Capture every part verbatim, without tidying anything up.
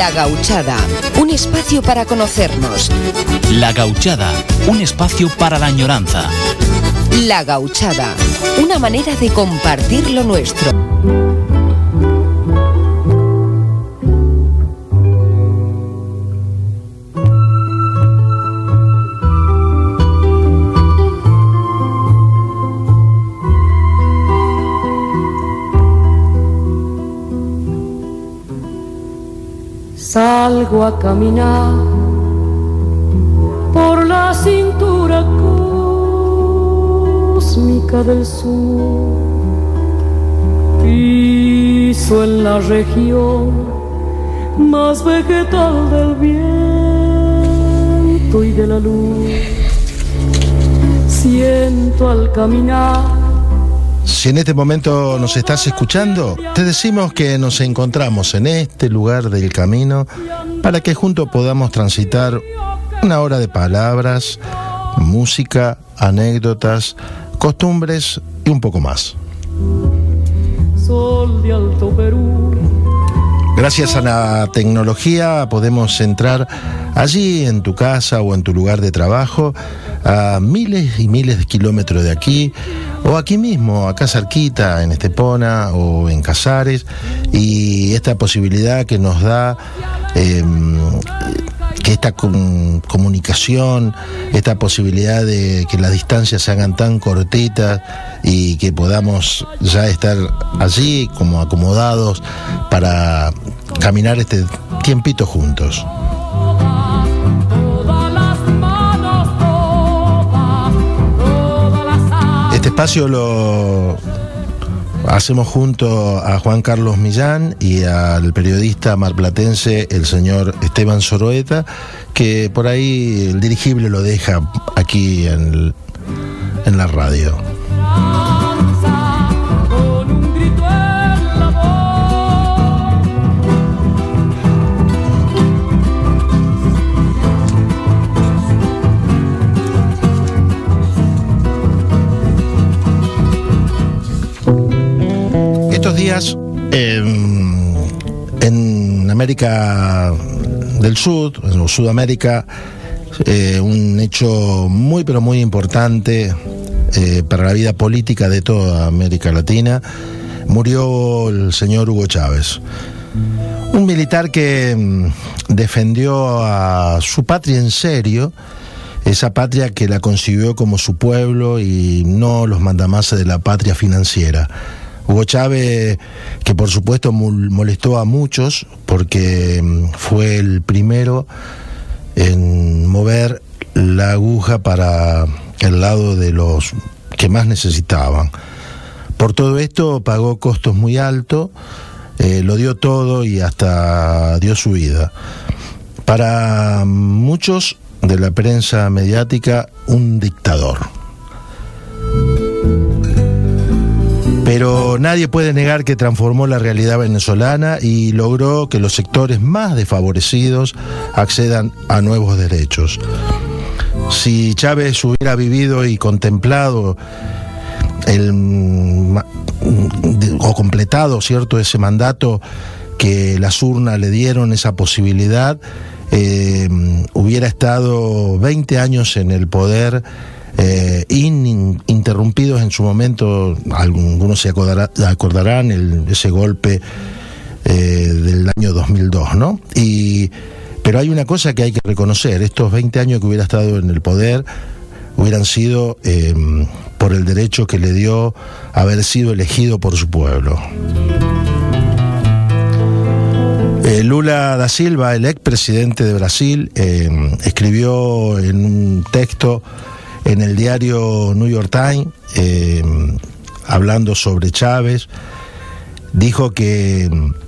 La Gauchada, un espacio para conocernos. La Gauchada, un espacio para la añoranza. La Gauchada, una manera de compartir lo nuestro. Salgo a caminar por la cintura cósmica del sur, piso en la región más vegetal del viento y de la luz, siento al caminar. Si en este momento nos estás escuchando, te decimos que nos encontramos en este lugar del camino para que juntos podamos transitar una hora de palabras, música, anécdotas, costumbres y un poco más. Sol de Alto Perú. Gracias a la tecnología podemos entrar allí en tu casa o en tu lugar de trabajo a miles y miles de kilómetros de aquí o aquí mismo, acá cerquita en Estepona o en Casares, y esta posibilidad que nos da eh, que esta com- comunicación, esta posibilidad de que las distancias se hagan tan cortitas y que podamos ya estar allí como acomodados para caminar este tiempito juntos. Este espacio lo hacemos junto a Juan Carlos Millán y al periodista marplatense, el señor Esteban Zoroeta, que por ahí el dirigible lo deja aquí en, en la radio. Estos días eh, en América del Sur, en Sudamérica, eh, un hecho muy pero muy importante eh, para la vida política de toda América Latina, murió el señor Hugo Chávez, un militar que mm, defendió a su patria en serio, esa patria que la concibió como su pueblo y no los mandamases de la patria financiera. Hugo Chávez, que por supuesto molestó a muchos porque fue el primero en mover la aguja para el lado de los que más necesitaban. Por todo esto pagó costos muy altos, eh, lo dio todo y hasta dio su vida. Para muchos de la prensa mediática, un dictador. Pero nadie puede negar que transformó la realidad venezolana y logró que los sectores más desfavorecidos accedan a nuevos derechos. Si Chávez hubiera vivido y contemplado el, o completado, ¿cierto?, ese mandato que las urnas le dieron, esa posibilidad, eh, hubiera estado veinte años en el poder, Eh, ininterrumpidos en su momento. Algunos se acordará, acordarán el, ese golpe eh, del año dos mil dos, ¿no? Y, pero hay una cosa que hay que reconocer: estos veinte años que hubiera estado en el poder hubieran sido eh, por el derecho que le dio haber sido elegido por su pueblo. Eh, Lula da Silva, el expresidente de Brasil, eh, escribió en un texto en el diario New York Times, eh, hablando sobre Chávez, dijo que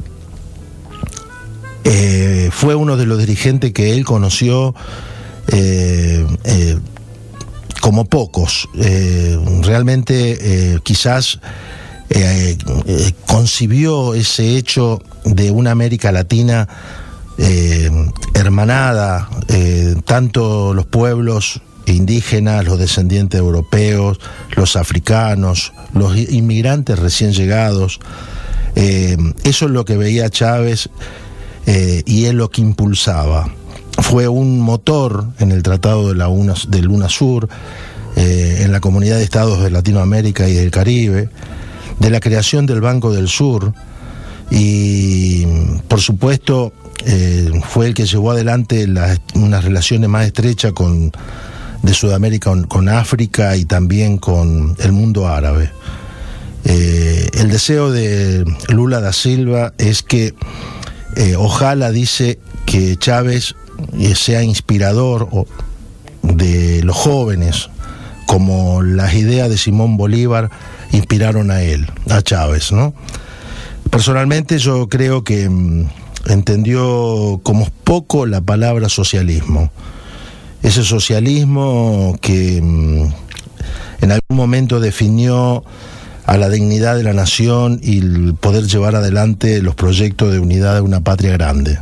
eh, fue uno de los dirigentes que él conoció eh, eh, como pocos. Eh, realmente eh, quizás eh, eh, concibió ese hecho de una América Latina eh, hermanada, eh, tanto los pueblos indígenas, los descendientes europeos, los africanos, los inmigrantes recién llegados. Eh, eso es lo que veía Chávez eh, y él lo que impulsaba. Fue un motor en el Tratado de la UNA, del UNASUR, eh, en la Comunidad de Estados de Latinoamérica y del Caribe, de la creación del Banco del Sur, y por supuesto eh, fue el que llevó adelante las, unas relaciones más estrechas con, de Sudamérica con, con África y también con el mundo árabe. Eh, el deseo de Lula da Silva es que eh, ojalá, dice, que Chávez sea inspirador de los jóvenes, como las ideas de Simón Bolívar inspiraron a él, a Chávez, ¿no? Personalmente yo creo que mm, entendió como poco la palabra socialismo. Ese socialismo que mm, en algún momento definió a la dignidad de la nación y el poder llevar adelante los proyectos de unidad de una patria grande.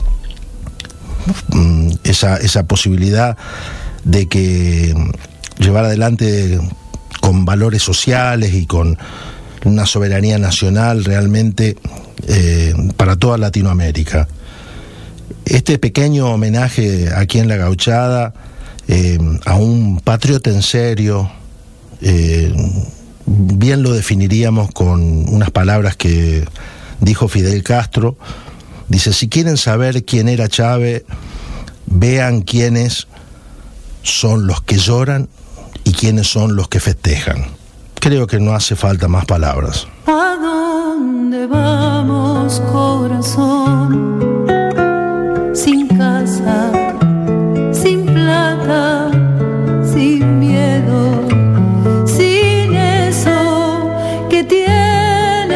Esa, esa posibilidad de que llevar adelante con valores sociales y con una soberanía nacional realmente eh, para toda Latinoamérica. Este pequeño homenaje aquí en La Gauchada eh, a un patriota en serio, eh, bien lo definiríamos con unas palabras que dijo Fidel Castro. Dice: si quieren saber quién era Chávez, vean quiénes son los que lloran y quiénes son los que festejan. Creo que no hace falta más palabras. ¿A dónde vamos, corazón? Sin casa, sin plata, sin miedo, sin eso que tienen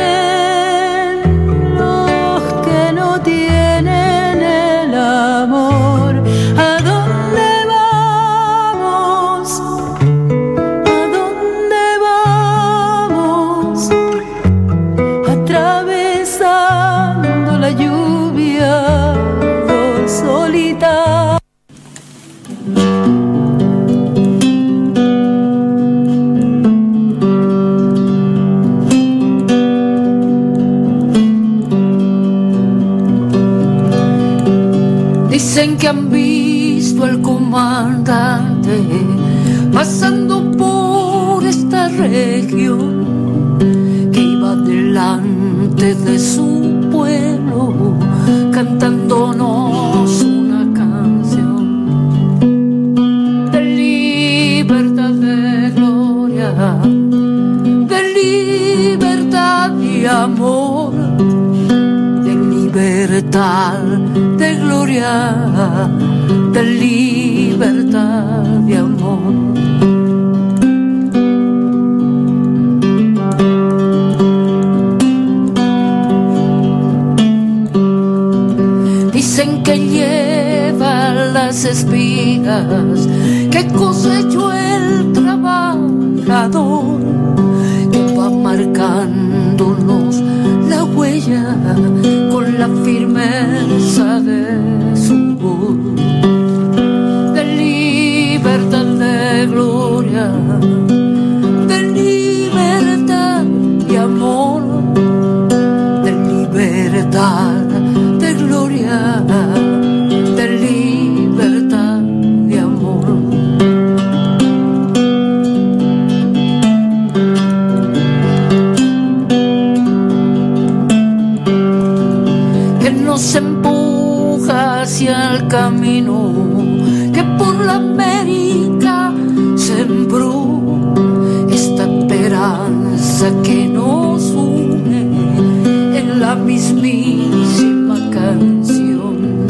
los que no tienen el amor. ¿A dónde vamos? ¿A dónde vamos? Atravesando la lluvia, dos solitas. Dicen que han visto al comandante pasando por esta región, que iba delante de su pueblo cantándonos una canción de libertad, de gloria, de libertad y amor, de libertad, de gloria, de libertad y amor. Dicen que lleva las espigas que cosechó el trabajador, que va marcándonos la huella con la firmeza de su voz, de libertad, de gloria, de libertad y amor, de libertad, de gloria, de libertad y amor. Que nos empuja hacia el camino que por la América sembró, esta esperanza que nos une en la mismísima canción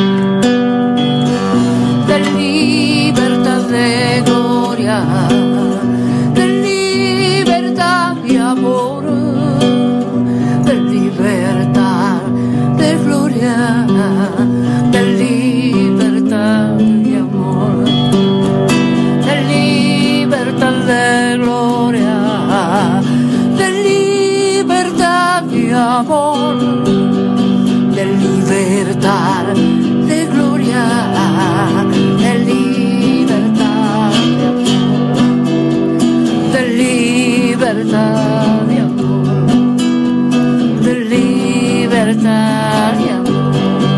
de libertad, de gloria, de libertad y amor, de libertad, de gloria, de libertad y amor, de libertad, de gloria, de libertad y amor, de libertad, de gloria, de libertad, de libertad y amor, de libertad y amor.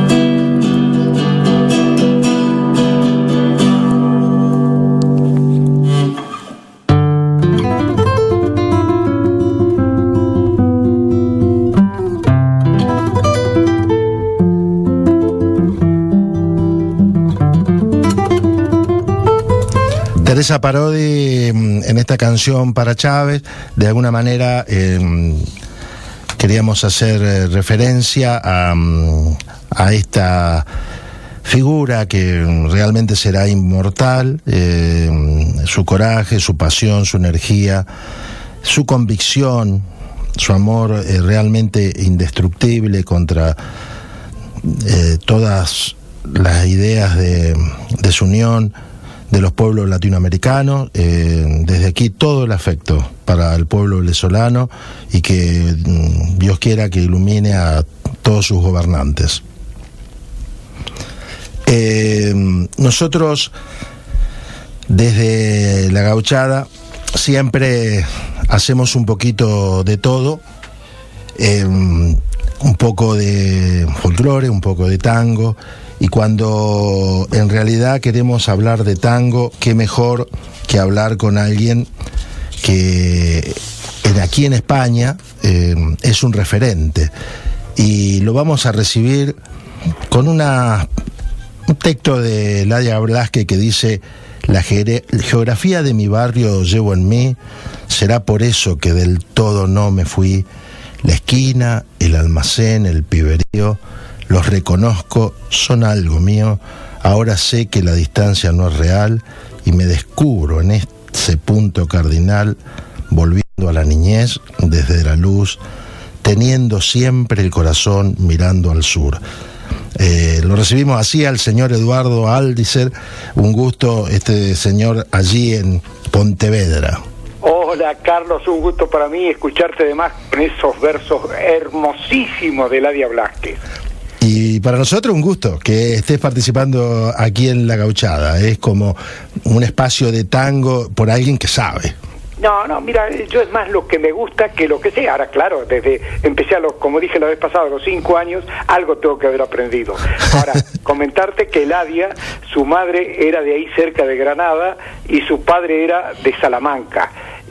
Teresa Parodi, en esta canción para Chávez, de alguna manera eh, queríamos hacer referencia a, a esta figura que realmente será inmortal, eh, su coraje, su pasión, su energía, su convicción, su amor eh, realmente indestructible contra eh, todas las ideas de desunión de los pueblos latinoamericanos. Eh, desde aquí todo el afecto para el pueblo venezolano y que mm, Dios quiera que ilumine a todos sus gobernantes. Eh, nosotros desde La Gauchada siempre hacemos un poquito de todo, eh, un poco de folclore, un poco de tango, y cuando en realidad queremos hablar de tango, qué mejor que hablar con alguien que aquí en España eh, es un referente, y lo vamos a recibir con una un texto de Ladia Blasquez que dice: la geografía de mi barrio llevo en mí, será por eso que del todo no me fui. La esquina, el almacén, el piberío, los reconozco, son algo mío. Ahora sé que la distancia no es real y me descubro en ese punto cardinal, volviendo a la niñez desde la luz, teniendo siempre el corazón mirando al sur. Eh, lo recibimos así al señor Eduardo Aldiser. Un gusto, este señor allí en Pontevedra. Hola Carlos, un gusto para mí escucharte además con esos versos hermosísimos de Ladia Blasquez. Y para nosotros un gusto que estés participando aquí en La Gauchada. Es como un espacio de tango por alguien que sabe. No, no, mira, yo es más lo que me gusta que lo que sé. Ahora, claro, desde empecé a los, como dije la vez pasada, a los cinco años, algo tengo que haber aprendido. Ahora, comentarte que Ladia, su madre era de ahí cerca de Granada y su padre era de Salamanca.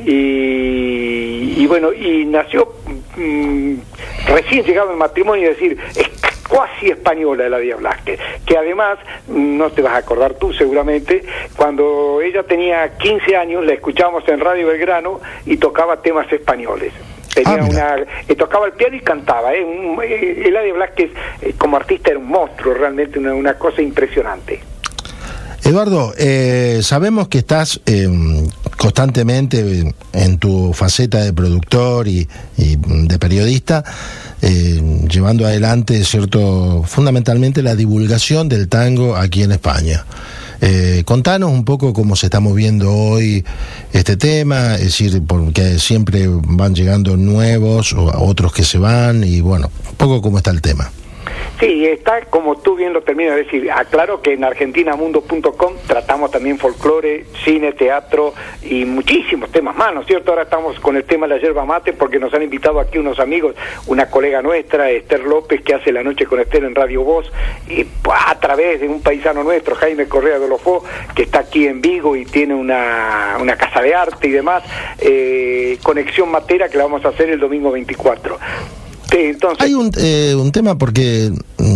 Y, y bueno, y nació mmm, recién llegado en matrimonio, es decir, es cuasi española Ladia Blasquez, que además, no te vas a acordar tú seguramente, cuando ella tenía quince años la escuchábamos en Radio Belgrano y tocaba temas españoles. Tenía ah, una, eh, tocaba el piano y cantaba. Eh, un, eh, Ladia Blasquez eh, como artista era un monstruo, realmente una, una cosa impresionante. Eduardo, eh, sabemos que estás eh, constantemente en tu faceta de productor y, y de periodista, eh, llevando adelante, cierto, fundamentalmente la divulgación del tango aquí en España. Eh, contanos un poco cómo se está moviendo hoy este tema, es decir, porque siempre van llegando nuevos o otros que se van, y bueno, un poco cómo está el tema. Sí, está como tú bien lo terminas de decir. Aclaro que en argentina mundo punto com tratamos también folclore, cine, teatro y muchísimos temas más, ¿no es cierto? Ahora estamos con el tema de la yerba mate porque nos han invitado aquí unos amigos, una colega nuestra, Esther López, que hace La Noche con Esther en Radio Voz, y a través de un paisano nuestro, Jaime Correa de Olofó, que está aquí en Vigo y tiene una, una casa de arte y demás, eh, Conexión Matera, que la vamos a hacer el domingo veinticuatro. Sí, entonces... Hay un, eh, un tema porque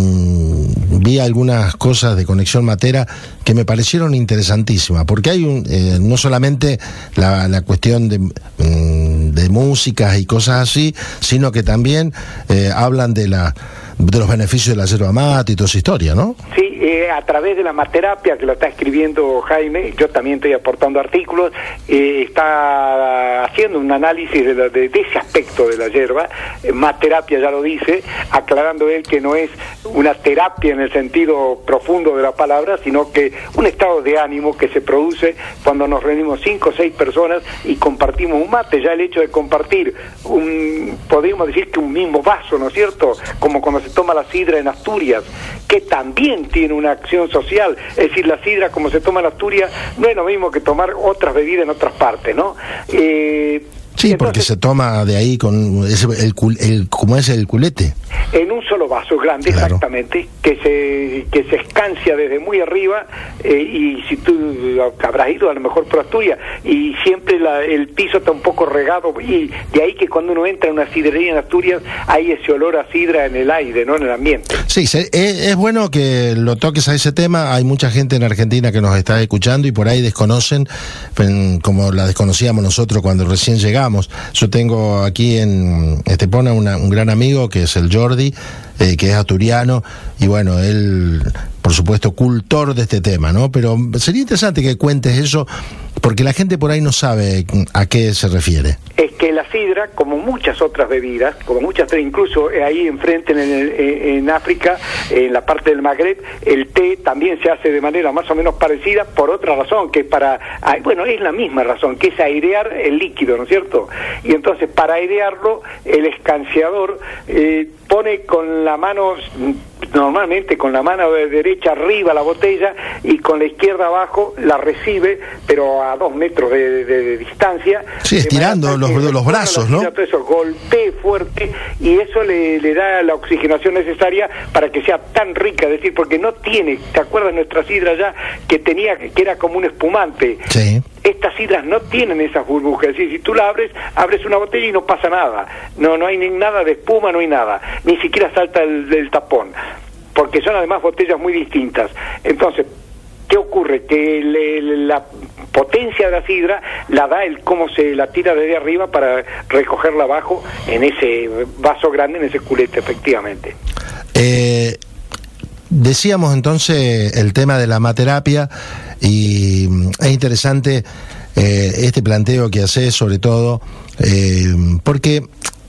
mmm, vi algunas cosas de Conexión Matera que me parecieron interesantísimas, porque hay un, eh, no solamente la, la cuestión de, mmm, de músicas y cosas así, sino que también eh, hablan de la de los beneficios de la yerba mate y toda esa historia, ¿no? Sí, eh, a través de la Materapia, que lo está escribiendo Jaime, yo también estoy aportando artículos, eh, está haciendo un análisis de, la, de, de ese aspecto de la yerba. eh, Materapia ya lo dice, aclarando él que no es una terapia en el sentido profundo de la palabra, sino que un estado de ánimo que se produce cuando nos reunimos cinco o seis personas y compartimos un mate. Ya el hecho de compartir un, podríamos decir que un mismo vaso, ¿no es cierto?, como cuando se toma la sidra en Asturias, que también tiene una acción social. Es decir, la sidra como se toma en Asturias no es lo mismo que tomar otras bebidas en otras partes, ¿no? Eh, Sí, porque se toma de ahí con ese, el, el, como es el culete. En un solo vaso grande, claro. Exactamente, que se que se escancia desde muy arriba, eh, y si tú habrás ido a lo mejor por Asturias, y siempre la, el piso está un poco regado, y de ahí que cuando uno entra en una sidrería en Asturias, hay ese olor a sidra en el aire, ¿no? En el ambiente. Sí, se, es, es bueno que lo toques a ese tema. Hay mucha gente en Argentina que nos está escuchando y por ahí desconocen, como la desconocíamos nosotros cuando recién llegamos. Yo tengo aquí en Estepona una, un gran amigo que es el Jordi, eh, que es asturiano, y bueno, él, por supuesto, cultor de este tema, ¿no? Pero sería interesante que cuentes eso, porque la gente por ahí no sabe a qué se refiere. Es que la sidra, como muchas otras bebidas, como muchas, incluso ahí enfrente en, el, en África, en la parte del Magreb, el té también se hace de manera más o menos parecida, por otra razón, que es para, bueno, es la misma razón, que es airear el líquido, ¿no es cierto? Y entonces, para airearlo, el escanciador eh, pone con la mano, normalmente con la mano derecha arriba la botella y con la izquierda abajo la recibe, pero a dos metros de, de, de distancia. Sí, estirando los, los brazos, ¿no? Todo eso, golpee fuerte, y eso le, le da la oxigenación necesaria para que sea tan rica, es decir, porque no tiene, ¿te acuerdas nuestra sidra ya? Que tenía, que era como un espumante. Sí. Estas sidras no tienen esas burbujas, es decir, si tú la abres, abres una botella y no pasa nada, no no hay ni nada de espuma, no hay nada, ni siquiera salta el, el tapón, porque son además botellas muy distintas. Entonces, ¿qué ocurre? Que le, la potencia de la sidra la da el cómo se la tira desde arriba para recogerla abajo en ese vaso grande, en ese culete, efectivamente. Eh... Decíamos entonces el tema de la materapia, y es interesante eh, este planteo que haces, sobre todo eh, porque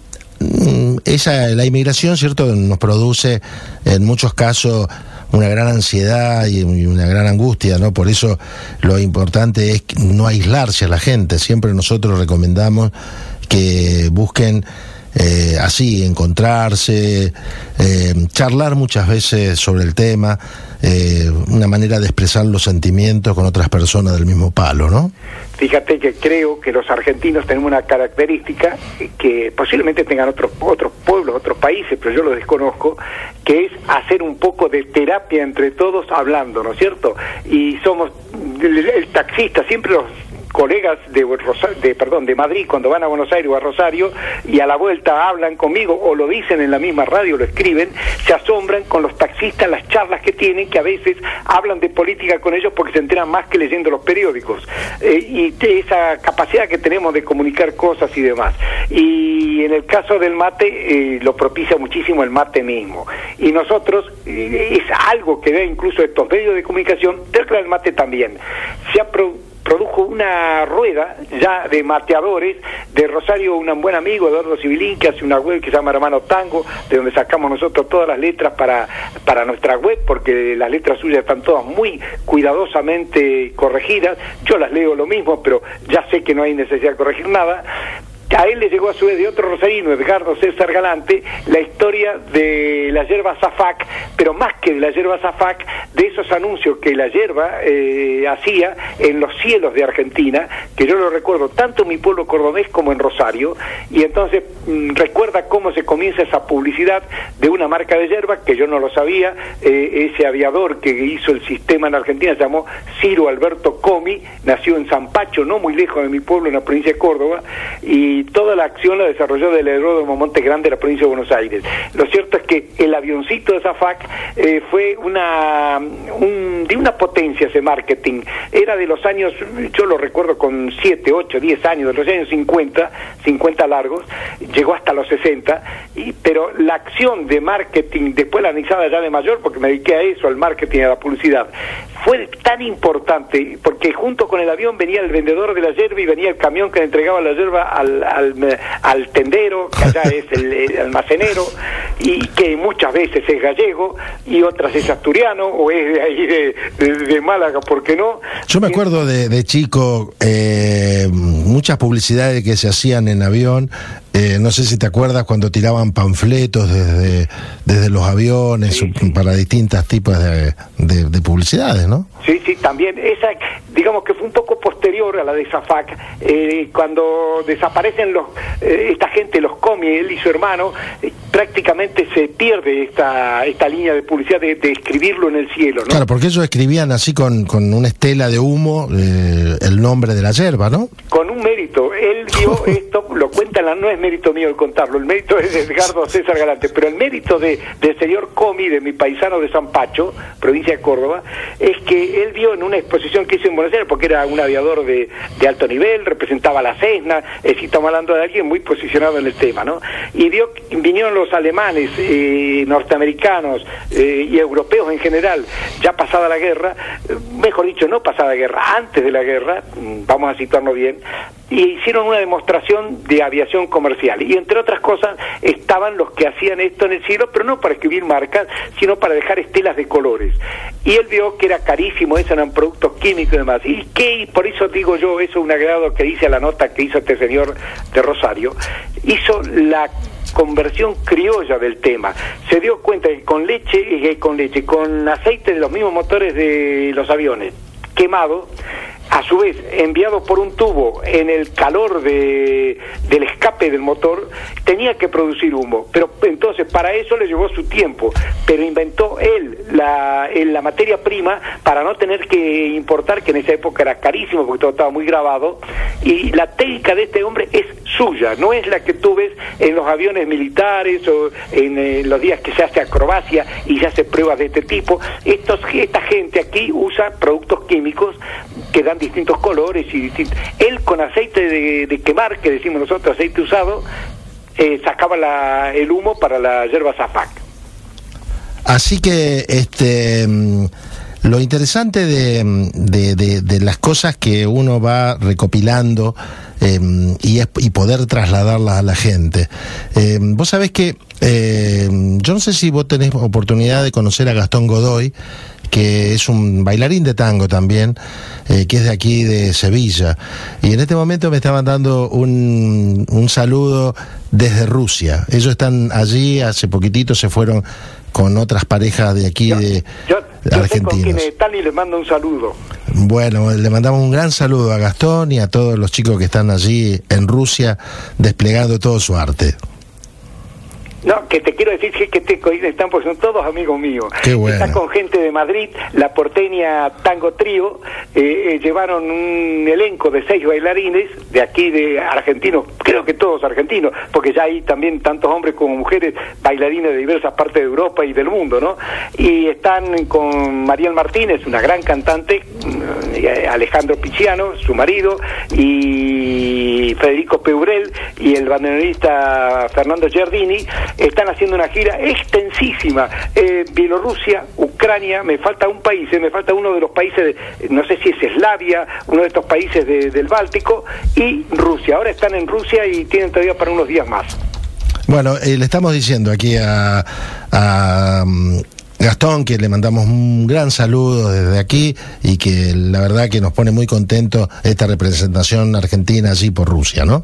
esa, la inmigración, ¿cierto?, nos produce en muchos casos una gran ansiedad y una gran angustia, ¿no? Por eso lo importante es no aislarse a la gente. Siempre nosotros recomendamos que busquen Eh, así, encontrarse, eh, charlar muchas veces sobre el tema, eh, una manera de expresar los sentimientos con otras personas del mismo palo, ¿no? Fíjate que creo que los argentinos tenemos una característica que posiblemente tengan otros otros pueblos, otros países, pero yo lo desconozco, que es hacer un poco de terapia entre todos hablando, ¿no es cierto? Y somos, el, el taxista, siempre los colegas de, de perdón de Madrid, cuando van a Buenos Aires o a Rosario, y a la vuelta hablan conmigo o lo dicen en la misma radio, lo escriben, se asombran con los taxistas, las charlas que tienen, que a veces hablan de política con ellos porque se enteran más que leyendo los periódicos, eh, y esa capacidad que tenemos de comunicar cosas y demás. Y en el caso del mate, eh, lo propicia muchísimo el mate mismo, y nosotros, eh, es algo que da incluso estos medios de comunicación, cerca del mate también se ha producido produjo una rueda ya de mateadores de Rosario, un buen amigo, Eduardo Civilín, que hace una web que se llama Hermano Tango, de donde sacamos nosotros todas las letras para, para nuestra web, porque las letras suyas están todas muy cuidadosamente corregidas. Yo las leo lo mismo, pero ya sé que no hay necesidad de corregir nada. A él le llegó a su vez de otro rosarino, Edgardo César Galante, la historia de la yerba Zafac, pero más que de la yerba Zafac, de esos anuncios que la yerba eh, hacía en los cielos de Argentina, que yo lo recuerdo tanto en mi pueblo cordobés como en Rosario, y entonces mmm, recuerda cómo se comienza esa publicidad de una marca de yerba, que yo no lo sabía, eh, ese aviador que hizo el sistema en Argentina se llamó Ciro Alberto Comi, nació en San Pacho, no muy lejos de mi pueblo, en la provincia de Córdoba, y toda la acción la desarrolló del aeródromo Monte Grande de la provincia de Buenos Aires. Lo cierto es que el avioncito de Zafac eh, fue una un, de una potencia ese marketing. Era de los años, yo lo recuerdo con siete, ocho, diez años, de los años cincuenta, cincuenta largos, llegó hasta los sesenta, y, pero la acción de marketing, después la analizada ya de mayor, porque me dediqué a eso, al marketing y a la publicidad, fue tan importante, porque junto con el avión venía el vendedor de la yerba y venía el camión que le entregaba la yerba al, al, al tendero, que allá es el, el almacenero, y que muchas veces es gallego y otras es asturiano o es de ahí de, de, de Málaga, ¿por qué no? Yo me acuerdo de, de chico, eh, muchas publicidades que se hacían en avión. Eh, no sé si te acuerdas cuando tiraban panfletos desde, desde los aviones, sí, sí, para distintos tipos de, de, de publicidades, ¿no? Sí, sí, también, esa, digamos que fue un poco posterior a la de Safac, eh, cuando desaparecen los, eh, esta gente, los Comi, él y su hermano, eh, prácticamente se pierde esta esta línea de publicidad de, de escribirlo en el cielo, ¿no? Claro, porque ellos escribían así con, con una estela de humo eh, el nombre de la yerba, ¿no? Con un mérito, él vio esto, lo cuenta, la, no es mérito mío el contarlo, el mérito es de Edgardo César Galante, pero el mérito de del señor Comi, de mi paisano de San Pacho, provincia de Córdoba, es que él vio en una exposición que hizo en Buenos Aires, porque era un aviador de, de alto nivel, representaba la Cessna, es decir, estamos hablando de alguien muy posicionado en el tema, ¿no? Y vio, vinieron los alemanes, eh, norteamericanos eh, y europeos en general, ya pasada la guerra, eh, mejor dicho, no pasada la guerra, antes de la guerra, vamos a situarnos bien, y hicieron una demostración de aviación comercial, y entre otras cosas estaban los que hacían esto en el cielo, pero no para escribir marcas, sino para dejar estelas de colores, y él vio que era carísimo, eso eran productos químicos y demás, y que por eso digo yo, eso es un agregado que dice a la nota que hizo este señor de Rosario, hizo la conversión criolla del tema, se dio cuenta que con leche, eh, con leche, con aceite de los mismos motores de los aviones, quemado, a su vez enviado por un tubo en el calor de, del escape del motor, tenía que producir humo, pero entonces para eso le llevó su tiempo, pero inventó él la, la materia prima para no tener que importar, que en esa época era carísimo porque todo estaba muy grabado, y la técnica de este hombre es suya, no es la que tú ves en los aviones militares o en eh, los días que se hace acrobacia y se hace pruebas de este tipo. Estos, esta gente aquí usa productos químicos que dan distintos colores y distintos. Él con aceite de, de quemar, que decimos nosotros, aceite usado, eh, sacaba la, el humo para la yerba Safac. Así que este lo interesante de, de, de, de las cosas que uno va recopilando eh, y, es, y poder trasladarlas a la gente. Eh, vos sabés que eh, yo no sé si vos tenés oportunidad de conocer a Gastón Godoy, que es un bailarín de tango también, eh, que es de aquí de Sevilla, y en este momento me estaban dando un, un saludo desde Rusia. Ellos están allí, hace poquitito se fueron con otras parejas de aquí, yo, de yo, yo argentinos. Sé con quienes están y les mando un saludo. Bueno, le mandamos un gran saludo a Gastón y a todos los chicos que están allí en Rusia desplegando todo su arte. No, que te quiero decir que, que te están, porque son todos amigos míos. Qué bueno. Está con gente de Madrid, la porteña Tango Trío, eh, eh, llevaron un elenco de seis bailarines de aquí, de argentinos, creo que todos argentinos, porque ya hay también tantos hombres como mujeres bailarines de diversas partes de Europa y del mundo, ¿no? Y están con Mariel Martínez, una gran cantante, eh, Alejandro Picciano, su marido, y Federico Peurel, y el bandoneonista Fernando Giardini. Están haciendo una gira extensísima, eh, Bielorrusia, Ucrania, me falta un país, eh, me falta uno de los países, de, no sé si es Eslavia, uno de estos países de, del Báltico, y Rusia. Ahora están en Rusia y tienen todavía para unos días más. Bueno, eh, le estamos diciendo aquí a, a um, Gastón que le mandamos un gran saludo desde aquí y que la verdad que nos pone muy contento esta representación argentina allí por Rusia, ¿no?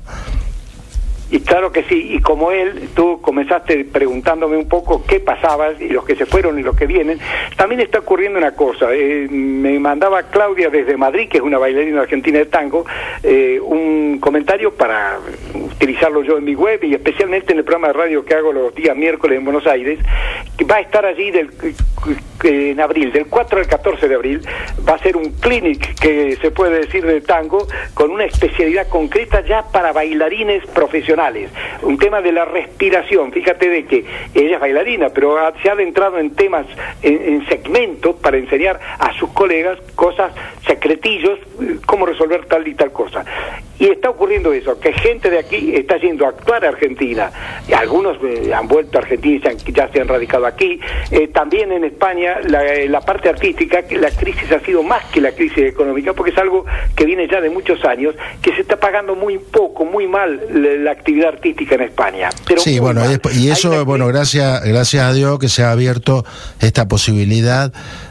Y claro que sí, y como él, tú comenzaste preguntándome un poco qué pasaba, y los que se fueron y los que vienen, también está ocurriendo una cosa, eh, me mandaba Claudia desde Madrid, que es una bailarina argentina de tango, eh, un comentario para utilizarlo yo en mi web, y especialmente en el programa de radio que hago los días miércoles en Buenos Aires, que va a estar allí del, en abril, del cuatro al catorce de abril, va a ser un clinic, que se puede decir, de tango, con una especialidad concreta ya para bailarines profesionales. Un tema de la respiración, fíjate de que ella es bailarina, pero ha, se ha adentrado en temas, en, en segmentos para enseñar a sus colegas cosas, secretillos, cómo resolver tal y tal cosa. Y está ocurriendo eso, que gente de aquí está yendo a actuar a Argentina, y algunos eh, han vuelto a Argentina y se han, ya se han radicado aquí, eh, también en España la, la parte artística, la crisis ha sido más que la crisis económica, porque es algo que viene ya de muchos años, que se está pagando muy poco, muy mal la, la actividad artística en España. Pero sí, bueno, mal. y eso, Hay bueno, gracias, gracias a Dios que se ha abierto esta posibilidad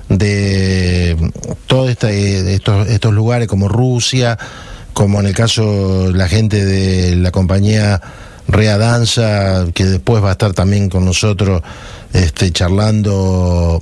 de todos este, estos, estos lugares como Rusia, como en el caso la gente de la compañía Rea Danza, que después va a estar también con nosotros este, charlando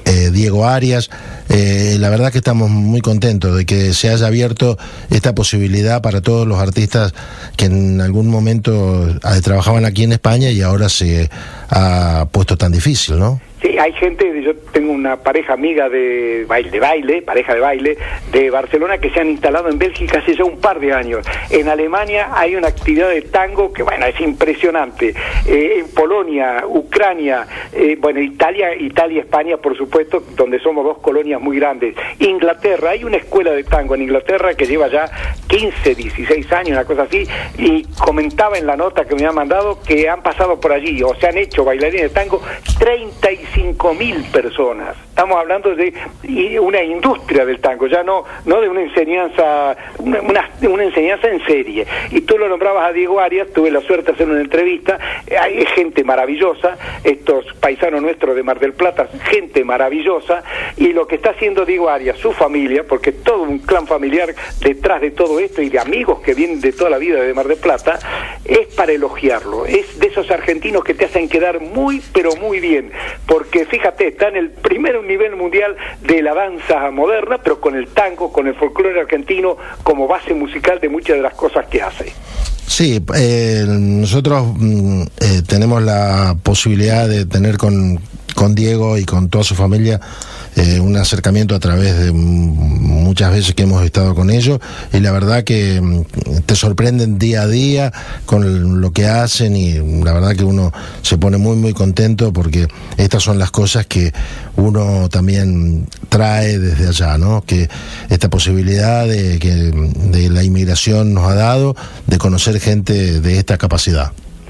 eh, Diego Arias. Eh, la verdad que estamos muy contentos de que se haya abierto esta posibilidad para todos los artistas que en algún momento eh, trabajaban aquí en España y ahora se ha puesto tan difícil, ¿no? Sí, hay gente, yo tengo una pareja amiga de baile, de baile, pareja de baile de Barcelona que se han instalado en Bélgica hace ya un par de años. En Alemania hay una actividad de tango que, bueno, es impresionante. Eh, en Polonia, Ucrania, eh, bueno, Italia, Italia, España, por supuesto, donde somos dos colonias muy grandes. Inglaterra, hay una escuela de tango en Inglaterra que lleva ya quince, dieciséis años, una cosa así, y comentaba en la nota que me han mandado que han pasado por allí, o se han hecho bailarines de tango, treinta y cinco mil personas. Estamos hablando de una industria del tango, ya no no de una enseñanza, una, una, una enseñanza en serie. Y tú lo nombrabas a Diego Arias, tuve la suerte de hacer una entrevista, hay gente maravillosa, estos paisanos nuestros de Mar del Plata, gente maravillosa, y lo que está haciendo Diego Arias, su familia, porque todo un clan familiar detrás de todo esto y de amigos que vienen de toda la vida de Mar del Plata, es para elogiarlo, es de esos argentinos que te hacen quedar muy, pero muy bien, porque fíjate, está en el primer nivel mundial de la danza moderna, pero con el tango, con el folclore argentino como base musical de muchas de las cosas que hace. Sí, eh, nosotros eh, tenemos la posibilidad de tener con, con Diego y con toda su familia eh, un acercamiento a través de muchas veces que hemos estado con ellos, y la verdad que te sorprenden día a día con lo que hacen, y la verdad que uno se pone muy muy contento porque estas son las cosas que uno también trae desde allá, ¿no? Que esta posibilidad de que de la inmigración nos ha dado de conocer gente de esta capacidad.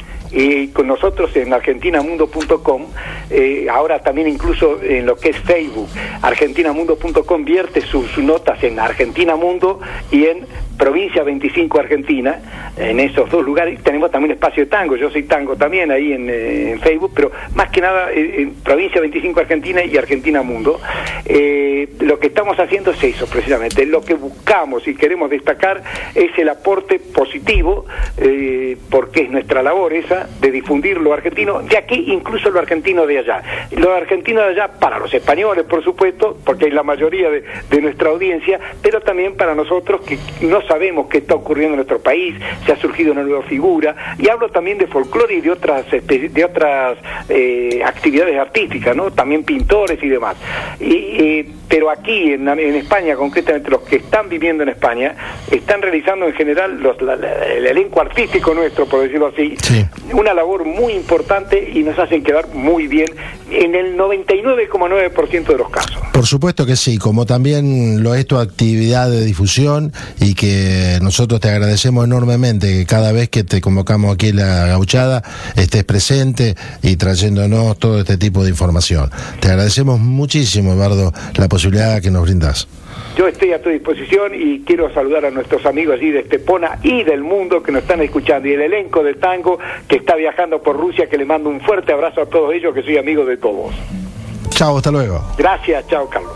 Y con nosotros en argentina mundo punto com, eh, ahora también incluso en lo que es Facebook, argentina mundo punto com vierte sus, sus notas en Argentina Mundo y en Provincia veinticinco Argentina, en esos dos lugares. Tenemos también espacio de tango, yo soy tango también ahí en, eh, en Facebook, pero más que nada eh, en Provincia veinticinco Argentina y Argentina Mundo. Eh, lo que estamos haciendo es eso precisamente, lo que buscamos y queremos destacar es el aporte positivo, eh, porque es nuestra labor esa, de difundir lo argentino de aquí, incluso lo argentino de allá. Lo argentino de allá para los españoles, por supuesto, porque hay la mayoría de, de nuestra audiencia, pero también para nosotros que no sabemos qué está ocurriendo en nuestro país, se ha surgido una nueva figura, y hablo también de folclore y de otras de otras eh, actividades artísticas, ¿no? También pintores y demás. Y, eh, pero aquí en, en España, concretamente los que están viviendo en España, están realizando en general los, la, la, el elenco artístico nuestro, por decirlo así, sí, una labor muy importante y nos hacen quedar muy bien en el noventa y nueve coma nueve por ciento de los casos. Por supuesto que sí, como también lo es tu actividad de difusión, y que nosotros te agradecemos enormemente que cada vez que te convocamos aquí en La Gauchada estés presente y trayéndonos todo este tipo de información. Te agradecemos muchísimo, Eduardo, la posibilidad que nos brindas. Yo estoy a tu disposición y quiero saludar a nuestros amigos allí de Estepona y del mundo que nos están escuchando, y el elenco del tango que está viajando por Rusia, que le mando un fuerte abrazo a todos ellos, que soy amigo de todos. Chao, hasta luego. Gracias, chao, Carlos.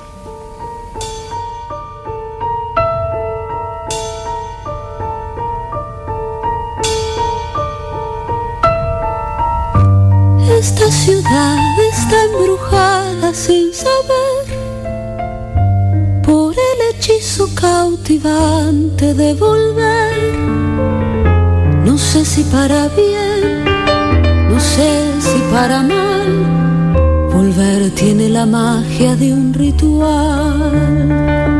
Esta ciudad está embrujada sin saber por el hechizo cautivante de volver. No sé si para bien, no sé si para mal, volver tiene la magia de un ritual.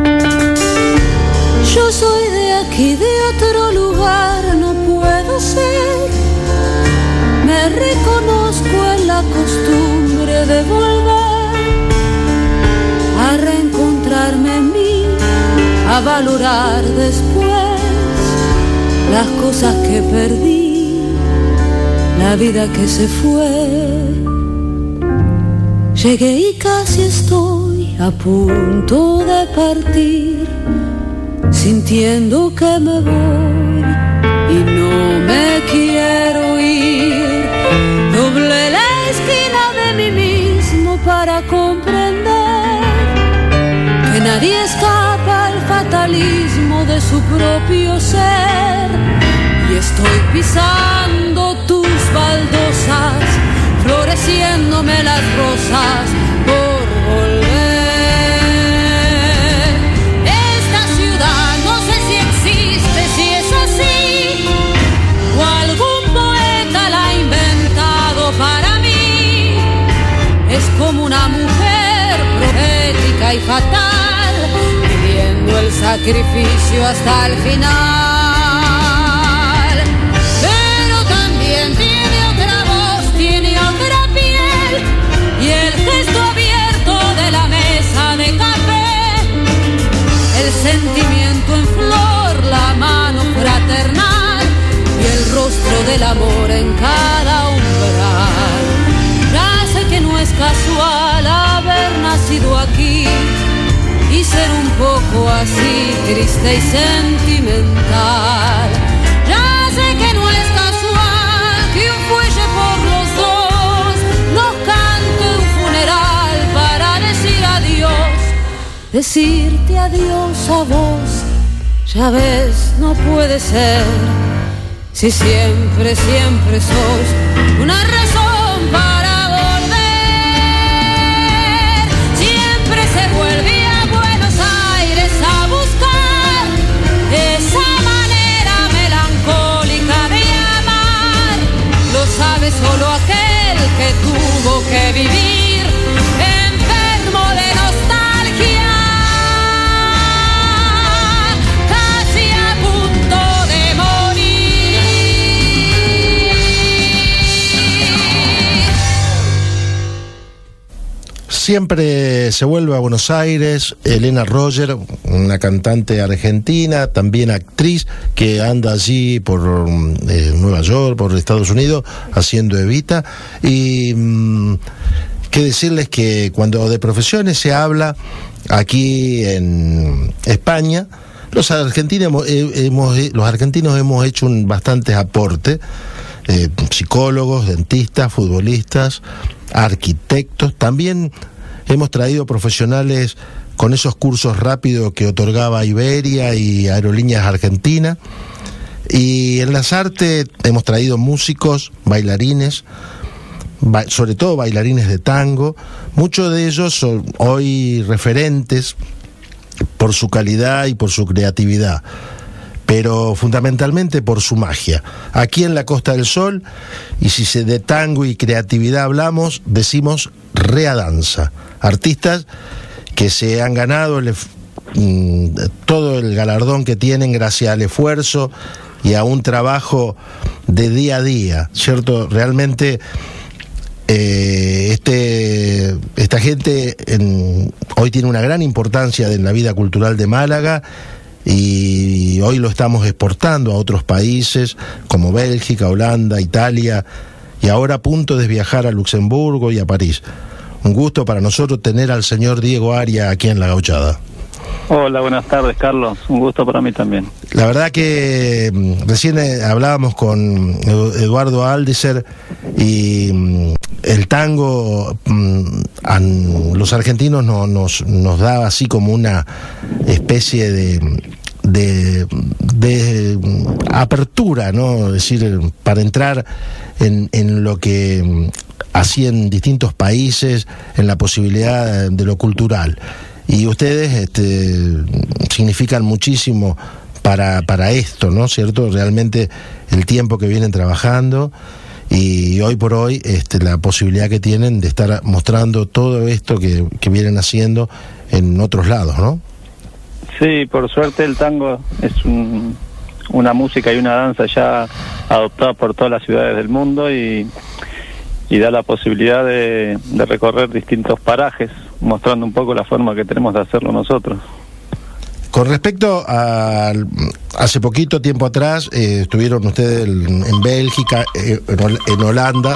Yo soy de aquí, de otro lugar, no puedo ser. Me reconozco en la costumbre de volver a reencontrarme en mí, a valorar después las cosas que perdí, la vida que se fue. Llegué y casi estoy a punto de partir, sintiendo que me voy y no me quiero ir. Doblé la esquina de mí mismo para comprender que nadie escapa al fatalismo de su propio ser. Y estoy pisando tus baldosas, floreciéndome las rosas por volver. trágica y fatal, pidiendo el sacrificio hasta el final. Pero también tiene otra voz, tiene otra piel, y el gesto abierto de la mesa de café, el sentimiento en flor, la mano fraternal y el rostro del amor en cada umbral. Ya sé que no es casual haber nacido aquí y ser un poco así, triste y sentimental. Ya sé que no es casual que un fuelle por los dos nos cante un funeral para decir adiós, decirte adiós a vos. Ya ves, no puede ser, si siempre, siempre sos una razón para volver. Siempre se vuelve a Buenos Aires a buscar esa manera melancólica de amar. Lo sabe solo aquel que tuvo que vivir enfermo de nostalgia, casi a punto de morir. Siempre se vuelve a Buenos Aires. Elena Roger, una cantante argentina, también actriz, que anda allí por eh, Nueva York, por Estados Unidos, haciendo Evita. Y mmm, qué decirles que cuando de profesiones se habla aquí en España, los argentinos hemos, los argentinos hemos hecho un bastantes aportes, eh, psicólogos, dentistas, futbolistas, arquitectos. También hemos traído profesionales con esos cursos rápidos que otorgaba Iberia y Aerolíneas Argentina. Y en las artes hemos traído músicos, bailarines, ba- sobre todo bailarines de tango. Muchos de ellos son hoy referentes por su calidad y por su creatividad, pero fundamentalmente por su magia. Aquí en la Costa del Sol, y si se de tango y creatividad hablamos, decimos Rea Danza. Artistas que se han ganado el, mm, todo el galardón que tienen gracias al esfuerzo y a un trabajo de día a día, ¿cierto? Realmente eh, este esta gente en, hoy tiene una gran importancia en la vida cultural de Málaga, y hoy lo estamos exportando a otros países como Bélgica, Holanda, Italia, y ahora a punto de viajar a Luxemburgo y a París. Un gusto para nosotros tener al señor Diego Aria aquí en La Gauchada. Hola, buenas tardes, Carlos. Un gusto para mí también. La verdad que mm, recién eh, hablábamos con Eduardo Aldiser, y mm, el tango, mm, an, los argentinos no, nos, nos da así como una especie de, de, de apertura, ¿no? Es decir, para entrar en, en lo que así en distintos países, en la posibilidad de lo cultural. Y ustedes este, significan muchísimo para, para esto, ¿no? ¿Cierto? Realmente el tiempo que vienen trabajando, y hoy por hoy este, la posibilidad que tienen de estar mostrando todo esto que, que vienen haciendo en otros lados, ¿no? Sí, por suerte el tango es un, una música y una danza ya adoptada por todas las ciudades del mundo, y, y da la posibilidad de, de recorrer distintos parajes, mostrando un poco la forma que tenemos de hacerlo nosotros. Con respecto a hace poquito tiempo atrás, eh, estuvieron ustedes en, en Bélgica, eh, en, en Holanda,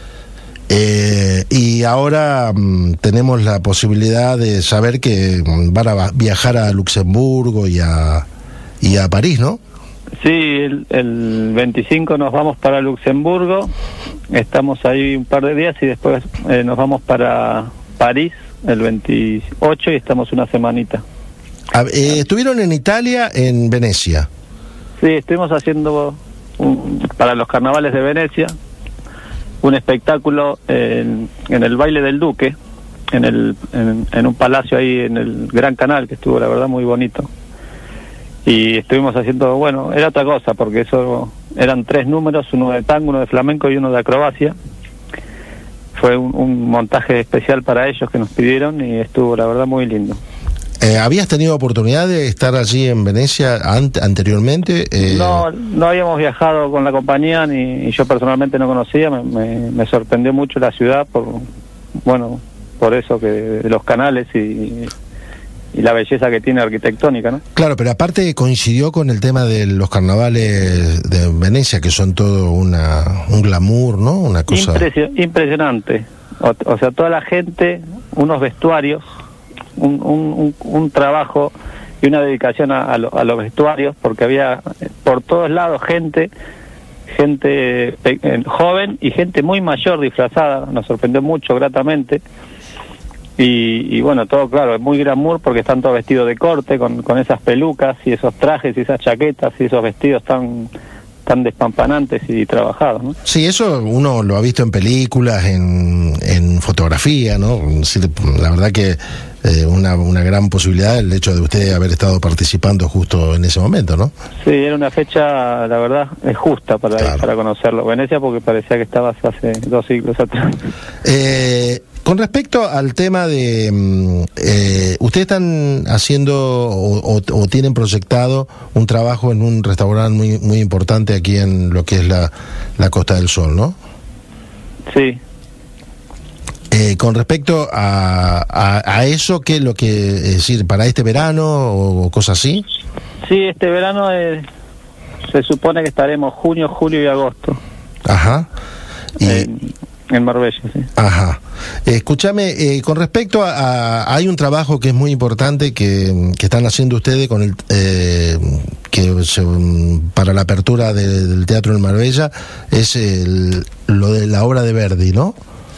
eh, y ahora mm, tenemos la posibilidad de saber que van a viajar a Luxemburgo y a, y a París, ¿no? Sí, el, el veinticinco nos vamos para Luxemburgo, estamos ahí un par de días y después eh, nos vamos para París el veintiocho y estamos una semanita. A, eh, estuvieron en Italia, en Venecia. Sí, estuvimos haciendo un, para los carnavales de Venecia un espectáculo en, en el Baile del Duque, en, el, en, en un palacio ahí en el Gran Canal, que estuvo la verdad muy bonito. Y estuvimos haciendo, bueno, era otra cosa, porque eso eran tres números, uno de tango, uno de flamenco y uno de acrobacia. fue un, un montaje especial para ellos que nos pidieron y estuvo la verdad muy lindo. Eh, ¿Habías tenido oportunidad de estar allí en Venecia ant- anteriormente? Eh... No, no habíamos viajado con la compañía, ni y yo personalmente no conocía, me, me, me sorprendió mucho la ciudad por, bueno, por eso que de los canales y, y la belleza que tiene arquitectónica, ¿no? Claro, pero aparte coincidió con el tema de los carnavales de Venecia, que son todo una, un glamour, ¿no? Una cosa... Impresio- impresionante, o, o sea, toda la gente, unos vestuarios, Un, un, un trabajo y una dedicación a, a, lo, a los vestuarios, porque había por todos lados gente, gente eh, joven y gente muy mayor disfrazada, nos sorprendió mucho, gratamente, y, y bueno, todo claro, es muy glamour porque están todos vestidos de corte, con, con esas pelucas y esos trajes y esas chaquetas y esos vestidos tan... tan despampanantes y trabajados, ¿no? Sí, eso uno lo ha visto en películas, en, en fotografía, ¿no? Sí, la verdad que eh, una, una gran posibilidad el hecho de usted haber estado participando justo en ese momento, ¿no? Sí, era una fecha, la verdad, es justa para, claro. para conocerlo. Venecia, porque parecía que estabas hace dos siglos atrás. Eh... Con respecto al tema de, eh, ¿ustedes están haciendo o, o, o tienen proyectado un trabajo en un restaurante muy muy importante aquí en lo que es la, la Costa del Sol, ¿no? Sí. Eh, con respecto a, a, a eso, ¿qué es lo que, es decir, para este verano o, o cosas así? Sí, este verano eh, se supone que estaremos junio, julio y agosto. Ajá. Y... En, en Marbella, sí. Ajá. Eh, escúchame, eh, con respecto a, a... Hay un trabajo que es muy importante que, que están haciendo ustedes con el eh, que se, para la apertura de, del Teatro en Marbella, es el, lo de la obra de Verdi, ¿no?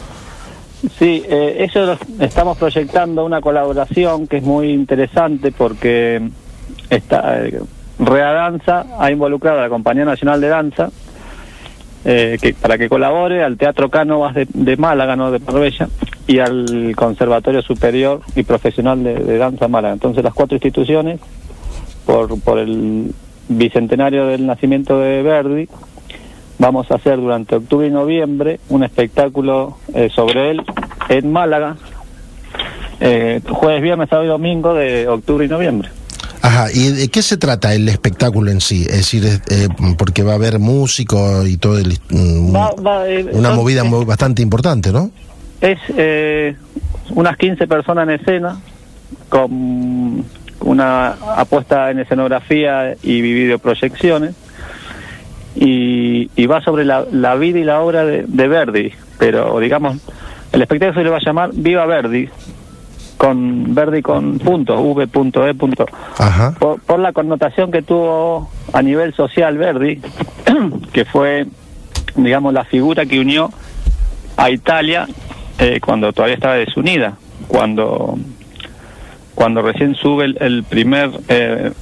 Sí, eh, eso lo estamos proyectando una colaboración que es muy interesante porque está, eh, Rea Danza ha involucrado a la Compañía Nacional de Danza eh, que, para que colabore al Teatro Cánovas de, de Málaga, no de Marbella, y al Conservatorio Superior y Profesional de, de Danza Málaga. Entonces las cuatro instituciones, por, por el bicentenario del nacimiento de Verdi, vamos a hacer durante octubre y noviembre un espectáculo eh, sobre él en Málaga, eh, jueves, viernes, sábado y domingo de octubre y noviembre. Ajá, ¿y de qué se trata el espectáculo en sí? Es decir, eh, porque va a haber músicos y todo, el, um, va, va, eh, una son, movida es, bastante importante, ¿no? Es eh, unas quince personas en escena, con una apuesta en escenografía y videoproyecciones, y, y va sobre la, la vida y la obra de, de Verdi, pero digamos, el espectáculo se le va a llamar Viva Verdi, con Verdi con puntos, v.e. Ajá. Por, por la connotación que tuvo a nivel social Verdi, que fue, digamos, la figura que unió a Italia eh, cuando todavía estaba desunida, cuando cuando recién sube el, el primer eh,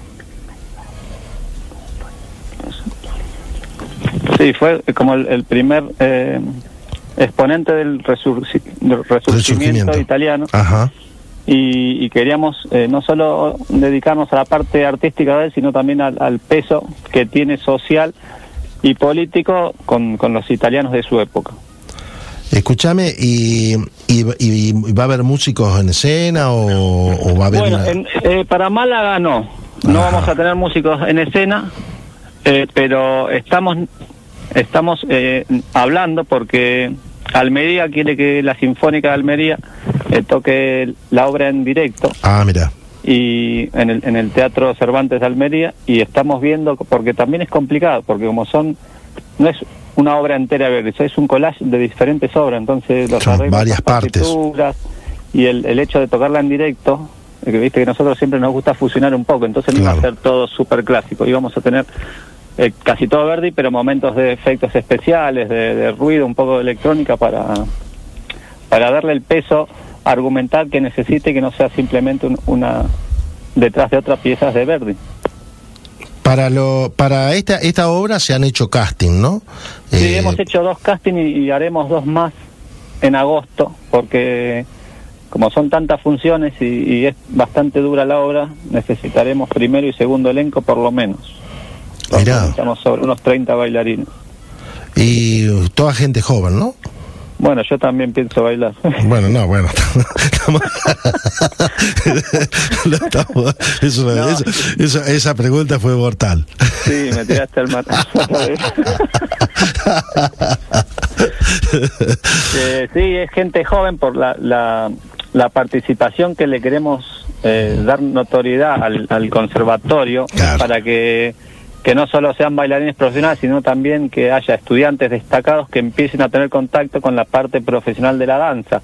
sí, fue como el, el primer eh, exponente del, resurci del resurgimiento, resurgimiento italiano. Ajá. Y, y queríamos eh, no solo dedicarnos a la parte artística de él, sino también al, al peso que tiene social y político con, con los italianos de su época. Escúchame, ¿y, y, y va a haber músicos en escena o, o va a haber bueno, una... en, eh, para Málaga no, no Ajá. vamos a tener músicos en escena, eh, pero estamos estamos eh, hablando porque Almería quiere que la Sinfónica de Almería eh, toque la obra en directo. Ah, mira. Y en el, en el Teatro Cervantes de Almería, y estamos viendo, porque también es complicado, porque como son, no es una obra entera, es un collage de diferentes obras, entonces los son arreglos, varias partes, y el, el hecho de tocarla en directo, que viste que nosotros siempre nos gusta fusionar un poco, entonces claro. no va a ser todo súper clásico, y vamos a tener eh, casi todo Verdi, pero momentos de efectos especiales, de, de ruido, un poco de electrónica para, para darle el peso argumental que necesite, que no sea simplemente un, una detrás de otras piezas de Verdi. Para lo para esta esta obra se han hecho casting, ¿no? Sí, eh... hemos hecho dos castings y, y haremos dos más en agosto, porque como son tantas funciones y, y es bastante dura la obra, necesitaremos primero y segundo elenco por lo menos. Mirá. Estamos sobre unos treinta bailarines. Y toda gente joven, ¿no? Bueno, yo también pienso bailar. Bueno, no, bueno. Estamos... estamos... Eso, no, eso, eso, esa pregunta fue mortal. Sí, me tiraste al mar. eh, sí, es gente joven por la, la, la participación que le queremos eh, dar notoriedad al, al conservatorio, claro, para que... que no solo sean bailarines profesionales, sino también que haya estudiantes destacados que empiecen a tener contacto con la parte profesional de la danza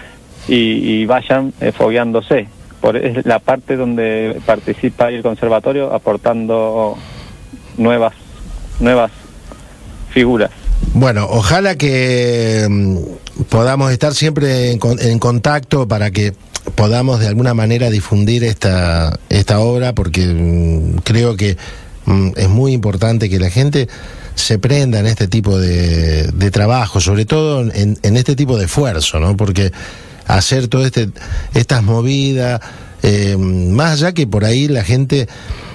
y, y vayan eh, fogueándose. Por, es la parte donde participa el conservatorio aportando nuevas, nuevas figuras. Bueno, ojalá que mm, podamos estar siempre en, en contacto para que podamos de alguna manera difundir esta, esta obra, porque mm, creo que es muy importante que la gente se prenda en este tipo de, de trabajo, sobre todo en, en este tipo de esfuerzo, ¿no? Porque hacer todo este estas movidas, eh, más allá que por ahí la gente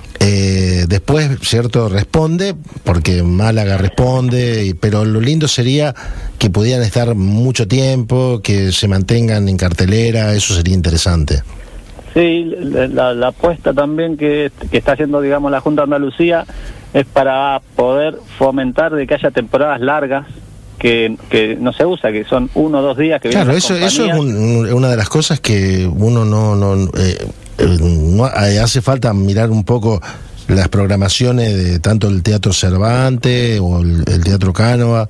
eh, después, cierto, responde, porque Málaga responde, y, pero lo lindo sería que pudieran estar mucho tiempo, que se mantengan en cartelera, eso sería interesante. Sí, la, la apuesta también que, que está haciendo, digamos, la Junta de Andalucía es para poder fomentar de que haya temporadas largas que, que no se usa, que son uno o dos días que vienen. Claro, eso, eso es un, una de las cosas que uno no, no, eh, no hace falta mirar un poco las programaciones de tanto el Teatro Cervantes o el, el Teatro Cánova,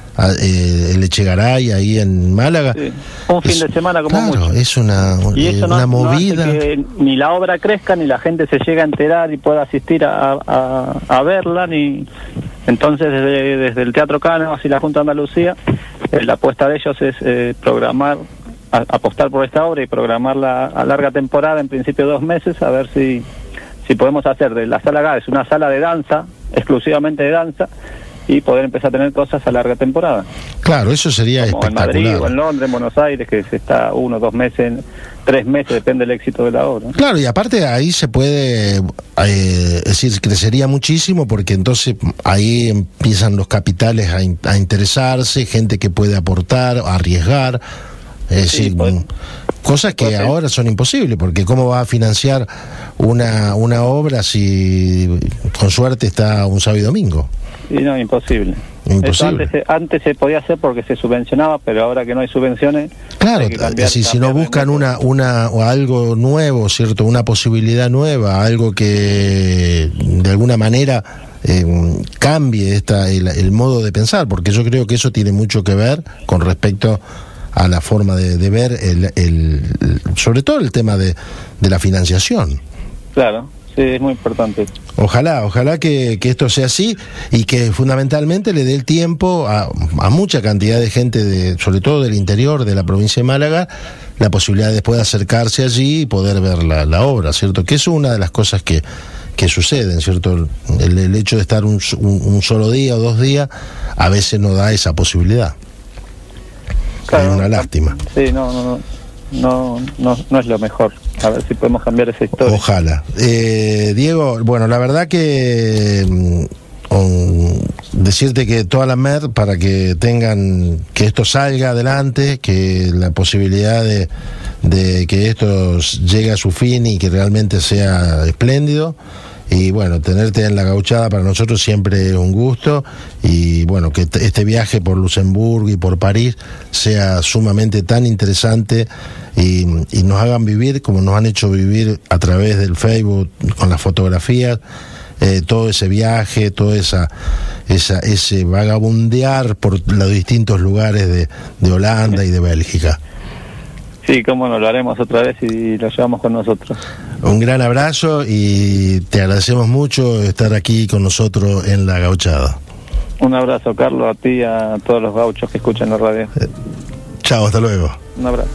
eh, el Echegaray ahí en Málaga. Sí. Un fin es, de semana como claro, mucho. Es una, y eso una no, movida. No hace que ni la obra crezca, ni la gente se llegue a enterar y pueda asistir a, a, a verla, ni... Entonces desde, desde el Teatro Cánovas y la Junta de Andalucía, eh, la apuesta de ellos es eh, programar, a, apostar por esta obra y programarla a larga temporada, en principio dos meses, a ver si, si podemos hacer de la Sala Gades una sala de danza, exclusivamente de danza, y poder empezar a tener cosas a larga temporada. Claro, eso sería como espectacular. En Madrid o en Londres, en Buenos Aires, que se está uno, dos meses, tres meses, depende del éxito de la obra. Claro, y aparte ahí se puede, eh, es decir, crecería muchísimo, porque entonces ahí empiezan los capitales a, in, a interesarse, gente que puede aportar, arriesgar, es decir, sí, pues, cosas que pues, ahora son imposibles, porque cómo va a financiar una, una obra si con suerte está un sábado y domingo. Y no, imposible. Imposible. Eso antes, se, antes se podía hacer porque se subvencionaba, pero ahora que no hay subvenciones... Claro, hay que cambiar, si, si no cambiar buscan una, una o algo nuevo, ¿cierto? Una posibilidad nueva, algo que de alguna manera eh, cambie esta, el, el modo de pensar, porque yo creo que eso tiene mucho que ver con respecto a la forma de, de ver, el, el, el, sobre todo el tema de, de la financiación. Claro. Sí, es muy importante. Ojalá, ojalá que, que esto sea así y que fundamentalmente le dé el tiempo a, a mucha cantidad de gente, de, sobre todo del interior de la provincia de Málaga, la posibilidad de después acercarse allí y poder ver la, la obra, ¿cierto? Que es una de las cosas que, que suceden, ¿cierto? El, el hecho de estar un, un, un solo día o dos días a veces no da esa posibilidad. Claro, es una lástima. Sí, no, no, no. No, no, no es lo mejor. A ver si podemos cambiar esa historia. Ojalá. Eh, Diego, bueno, la verdad que um, decirte que toda la mer para que tengan, que esto salga adelante, que la posibilidad de, de que esto llegue a su fin y que realmente sea espléndido. Y bueno, tenerte en la Gauchada para nosotros siempre es un gusto, y bueno, que este viaje por Luxemburgo y por París sea sumamente tan interesante y, y nos hagan vivir como nos han hecho vivir a través del Facebook, con las fotografías, eh, todo ese viaje, todo esa, esa ese vagabundear por los distintos lugares de, de Holanda y de Bélgica. Sí, cómo no, lo haremos otra vez y lo llevamos con nosotros. Un gran abrazo y te agradecemos mucho estar aquí con nosotros en La Gauchada. Un abrazo, Carlos, a ti y a todos los gauchos que escuchan la radio. Eh, chao, hasta luego. Un abrazo.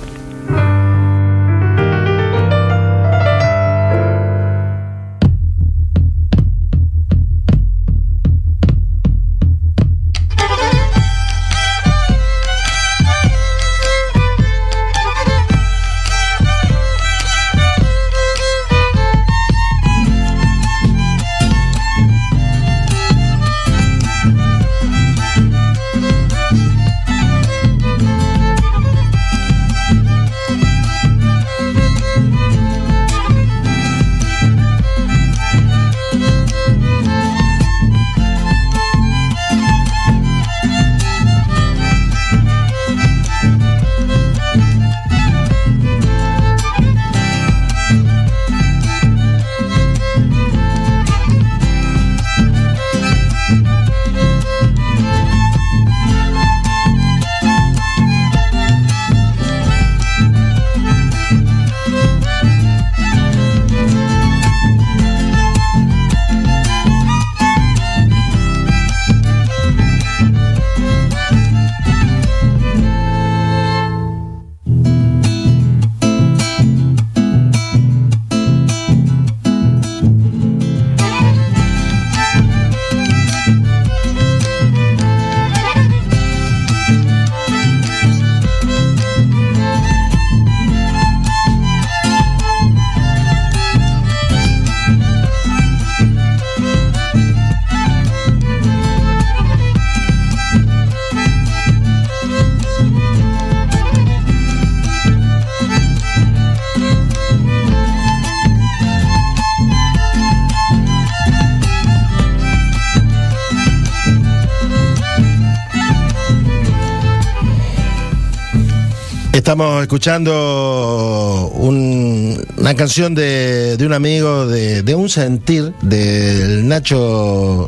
Estamos escuchando un, una canción de, de un amigo, de, de un sentir, del Nacho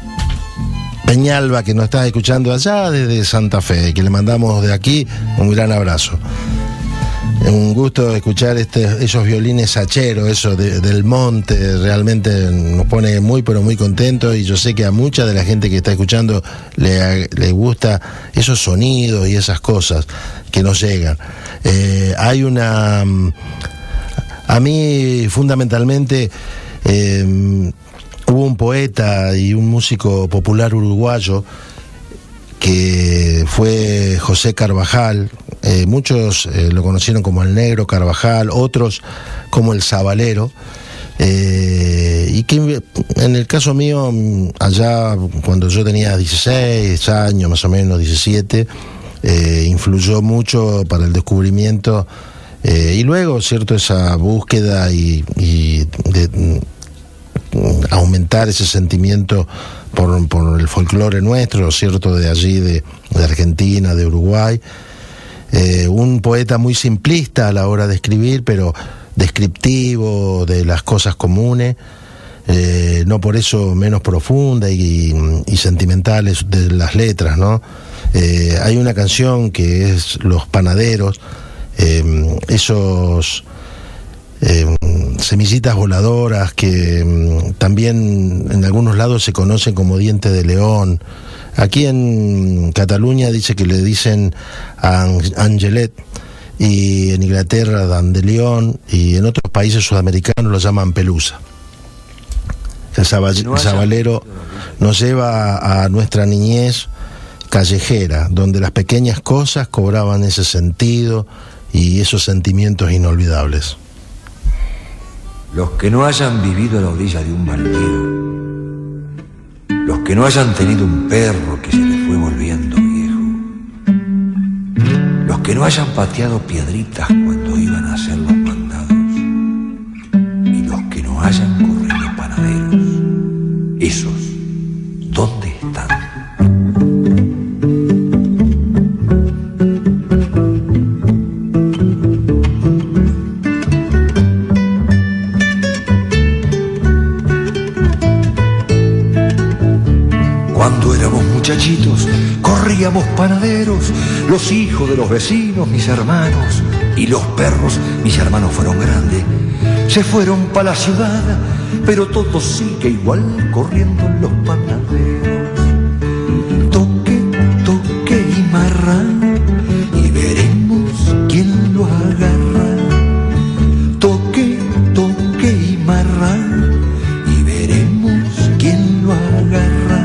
Peñalba, que nos está escuchando allá desde Santa Fe, que le mandamos de aquí un gran abrazo. Un gusto escuchar este, esos violines hacheros, eso de, del monte, realmente nos pone muy pero muy contentos, y yo sé que a mucha de la gente que está escuchando le, le gusta esos sonidos y esas cosas que nos llegan. Eh, hay una... A mí fundamentalmente eh, hubo un poeta y un músico popular uruguayo que fue José Carvajal. Eh, muchos eh, lo conocieron como el Negro Carvajal, otros como el Zabalero, eh, y que en el caso mío, allá cuando yo tenía dieciséis años, más o menos diecisiete, eh, influyó mucho para el descubrimiento, eh, y luego, cierto, esa búsqueda y, y de aumentar ese sentimiento por, por el folclore nuestro, cierto, de allí, de, de Argentina, de Uruguay. Eh, un poeta muy simplista a la hora de escribir, pero descriptivo de las cosas comunes, eh, no por eso menos profunda y, y sentimentales de las letras, ¿no? Eh, hay una canción que es Los Panaderos, eh, esos eh, semillitas voladoras que eh, también en algunos lados se conocen como diente de león. Aquí en Cataluña dice que le dicen Angelet, y en Inglaterra Dandelion, y en otros países sudamericanos lo llaman pelusa. El zabalero nos lleva a nuestra niñez callejera, donde las pequeñas cosas cobraban ese sentido y esos sentimientos inolvidables. Los que no hayan vivido a la orilla de un baldío, los que no hayan tenido un perro que se les fue volviendo viejo, los que no hayan pateado piedritas cuando iban a hacer los mandados, y los que no hayan corrido panaderos, esos, ¿dónde están? Cuando éramos muchachitos, corríamos panaderos, los hijos de los vecinos, mis hermanos, y los perros, mis hermanos fueron grandes, se fueron para la ciudad, pero todo sigue igual corriendo en los panaderos. Toque, toque y marra, y veremos quién lo agarra. Toque, toque y marra, y veremos quién lo agarra.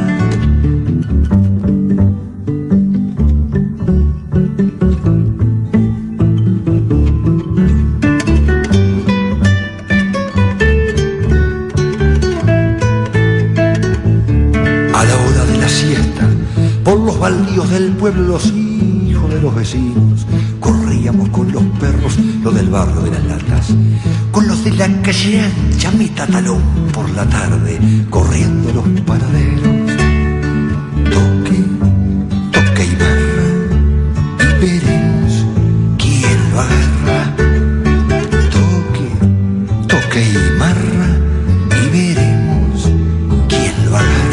Baldíos del pueblo, los hijos de los vecinos, corríamos con los perros, los del barrio de las latas, con los de la calle ancha, mitad talón por la tarde, corriendo los panaderos. Toque, toque y barra, y veremos quién lo agarra. Toque, toque y marra, y veremos quién lo agarra.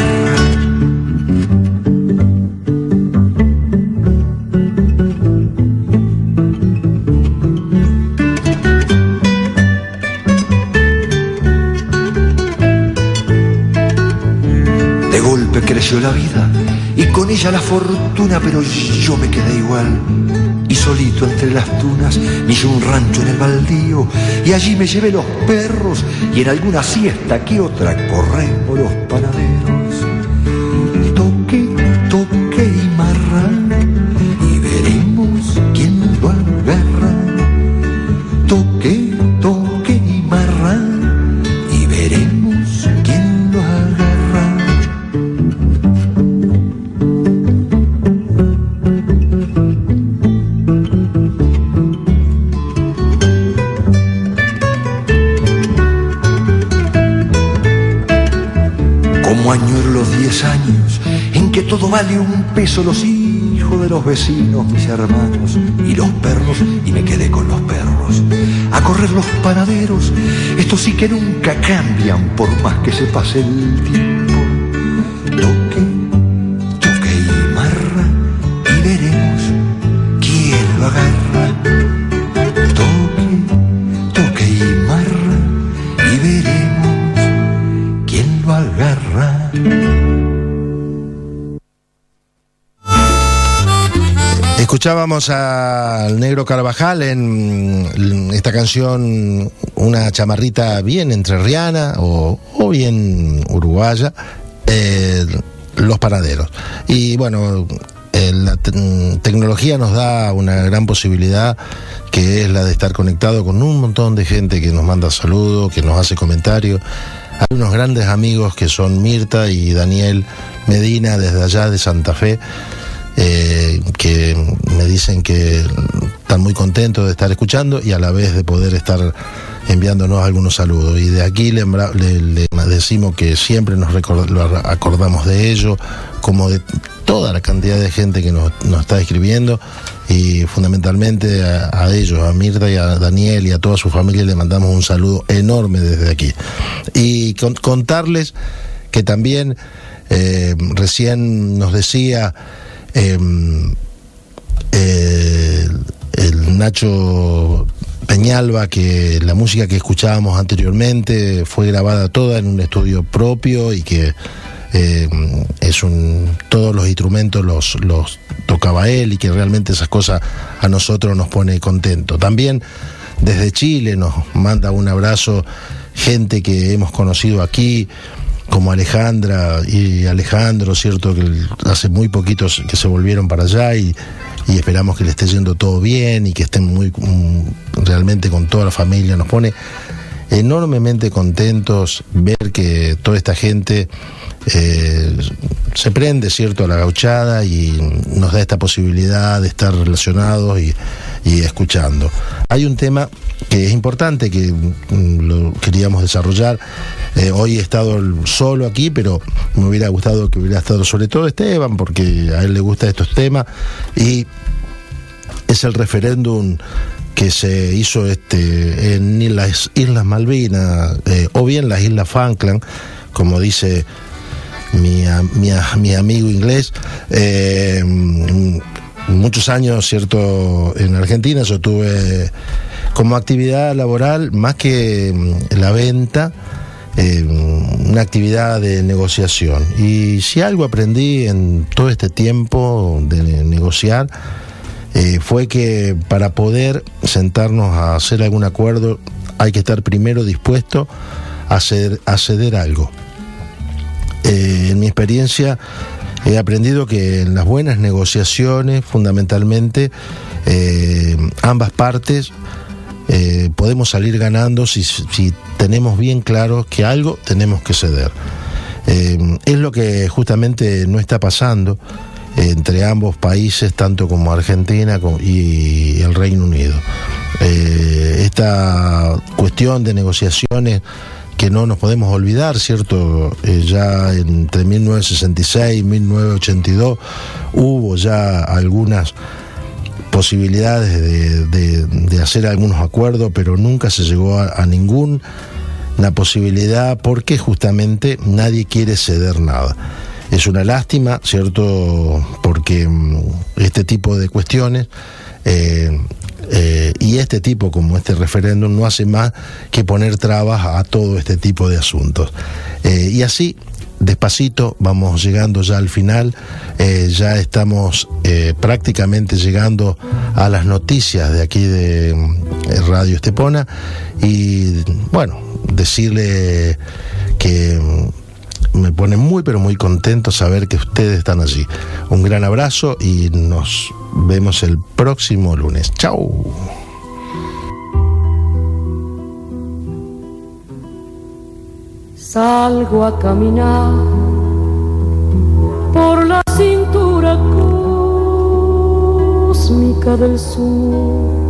Creció la vida y con ella la fortuna, pero yo me quedé igual. Y solito entre las tunas me hice un rancho en el baldío, y allí me llevé los perros, y en alguna siesta que otra corremos los panaderos. Toque, toque y marra, y veremos quién lo agarra. Toque, toque y marra, y veremos quién lo agarra. Añoro los diez años en que todo vale un peso, los hijos hijos de los vecinos, mis hermanos y los perros, y me quedé con los perros. A correr los panaderos, estos sí que nunca cambian por más que se pase el tiempo. Toque, toque y marra, y veremos quién lo agarra. Toque, toque y marra, y veremos quién lo agarra. Escuchábamos al Negro Carvajal en esta canción, una chamarrita bien entrerriana o, o bien uruguaya, eh, Los Panaderos. Y bueno, eh, la te tecnología nos da una gran posibilidad, que es la de estar conectado con un montón de gente que nos manda saludos, que nos hace comentarios. Hay unos grandes amigos que son Mirta y Daniel Medina desde allá de Santa Fe, Eh, que me dicen que están muy contentos de estar escuchando y a la vez de poder estar enviándonos algunos saludos. Y de aquí le, le, le decimos que siempre nos record, lo acordamos de ellos, como de toda la cantidad de gente que nos, nos está escribiendo, y fundamentalmente a, a ellos, a Mirta y a Daniel y a toda su familia, le mandamos un saludo enorme desde aquí. Y con, contarles que también eh, recién nos decía Eh, eh, el Nacho Peñalba que la música que escuchábamos anteriormente fue grabada toda en un estudio propio y que eh, es un, todos los instrumentos los, los tocaba él, y que realmente esas cosas a nosotros nos pone contentos. También desde Chile nos manda un abrazo gente que hemos conocido aquí, como Alejandra y Alejandro, cierto, que hace muy poquitos que se volvieron para allá, y, y esperamos que le esté yendo todo bien y que estén muy um, realmente con toda la familia. Nos pone enormemente contentos ver que toda esta gente eh, se prende, cierto, a la gauchada y nos da esta posibilidad de estar relacionados y, y escuchando. Hay un tema que es importante, que um, lo queríamos desarrollar. Eh, hoy he estado solo aquí, pero me hubiera gustado que hubiera estado sobre todo Esteban, porque a él le gustan estos temas, y es el referéndum que se hizo este en las Islas Malvinas, eh, o bien las Islas Falkland, como dice mi, mi, mi amigo inglés. Eh, muchos años, cierto, en Argentina yo tuve como actividad laboral, más que la venta, Eh, una actividad de negociación. Y si algo aprendí en todo este tiempo de negociar, eh, fue que para poder sentarnos a hacer algún acuerdo hay que estar primero dispuesto a ceder, a ceder algo. Eh, en mi experiencia he aprendido que en las buenas negociaciones, fundamentalmente, eh, ambas partes Eh, podemos salir ganando si, si tenemos bien claro que algo tenemos que ceder. Eh, es lo que justamente no está pasando eh, entre ambos países, tanto como Argentina como, y el Reino Unido. Eh, esta cuestión de negociaciones que no nos podemos olvidar, ¿cierto? Eh, ya entre mil novecientos sesenta y seis y mil novecientos ochenta y dos hubo ya algunas posibilidades de, de, de hacer algunos acuerdos, pero nunca se llegó a, a ninguna posibilidad, porque justamente nadie quiere ceder nada. Es una lástima, ¿cierto? Porque este tipo de cuestiones eh, eh, y este tipo, como este referéndum, no hace más que poner trabas a todo este tipo de asuntos. Eh, y así, despacito, vamos llegando ya al final. Eh, ya estamos eh, prácticamente llegando a las noticias de aquí de eh, Radio Estepona, y bueno, decirle que me pone muy pero muy contento saber que ustedes están allí. Un gran abrazo y nos vemos el próximo lunes. Chau. Salgo a caminar por la cintura cósmica del sur,